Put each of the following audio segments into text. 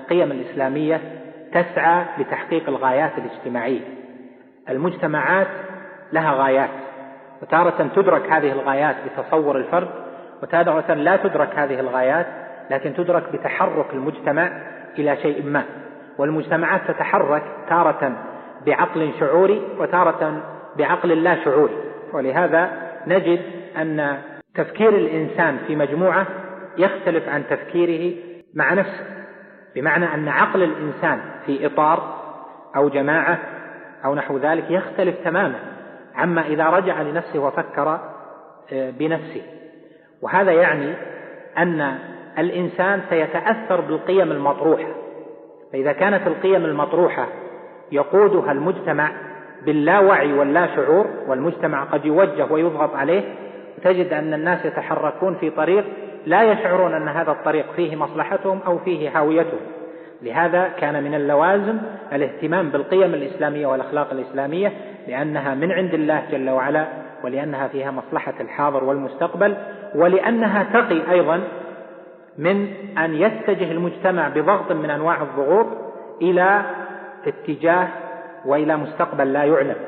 القيم الإسلامية تسعى لتحقيق الغايات الاجتماعية. المجتمعات لها غايات، وتارة تدرك هذه الغايات بتصور الفرد، وتارة لا تدرك هذه الغايات لكن تدرك بتحرك المجتمع إلى شيء ما. والمجتمعات تتحرك تارة بعقل شعوري وتارة بعقل لا شعوري، ولهذا نجد أن تفكير الإنسان في مجموعة يختلف عن تفكيره مع نفسه، بمعنى أن عقل الإنسان في إطار أو جماعة أو نحو ذلك يختلف تماما عما إذا رجع لنفسه وفكر بنفسه. وهذا يعني أن الإنسان سيتأثر بالقيم المطروحة، فإذا كانت القيم المطروحة يقودها المجتمع باللاوعي واللا شعور، والمجتمع قد يوجه ويضغط عليه، تجد أن الناس يتحركون في طريق لا يشعرون أن هذا الطريق فيه مصلحتهم أو فيه هاويتهم. لهذا كان من اللوازم الاهتمام بالقيم الإسلامية والأخلاق الإسلامية، لأنها من عند الله جل وعلا، ولأنها فيها مصلحة الحاضر والمستقبل، ولأنها تقي أيضا من أن يتجه المجتمع بضغط من أنواع الضغوط إلى اتجاه وإلى مستقبل لا يعلم.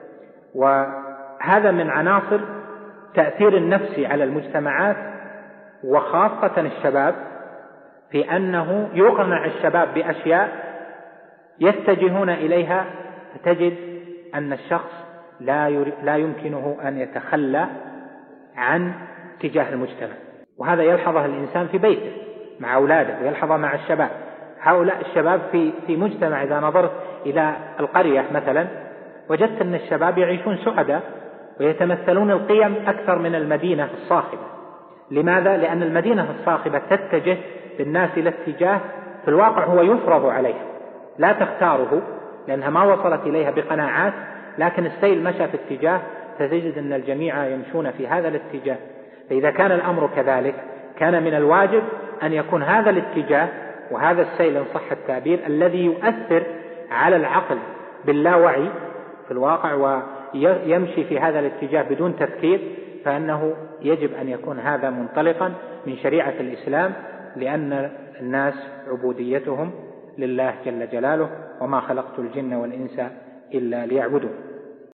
وهذا من عناصر تأثير النفسي على المجتمعات، وخاصة الشباب، في أنه يقنع الشباب بأشياء يتجهون إليها، فتجد أن الشخص لا يمكنه أن يتخلى عن اتجاه المجتمع. وهذا يلحظه الإنسان في بيته مع أولاده، ويلحظه مع الشباب. هؤلاء الشباب في مجتمع، إذا نظرت إلى القرية مثلا وجدت أن الشباب يعيشون سعداء ويتمثلون القيم أكثر من المدينة الصاخبة. لماذا؟ لأن المدينة الصاخبة تتجه بالناس إلى اتجاه في الواقع هو يفرض عليها، لا تختاره لأنها ما وصلت إليها بقناعات، لكن السيل مشى في اتجاه، فتجد أن الجميع يمشون في هذا الاتجاه. فإذا كان الأمر كذلك كان من الواجب أن يكون هذا الاتجاه وهذا السيل إن صح التعبير الذي يؤثر على العقل باللاوعي في الواقع ويمشي في هذا الاتجاه بدون تفكير، فإنه يجب أن يكون هذا منطلقا من شريعة الإسلام، لأن الناس عبوديتهم لله جل جلاله، وما خلقت الجن والإنس إلا ليعبدون.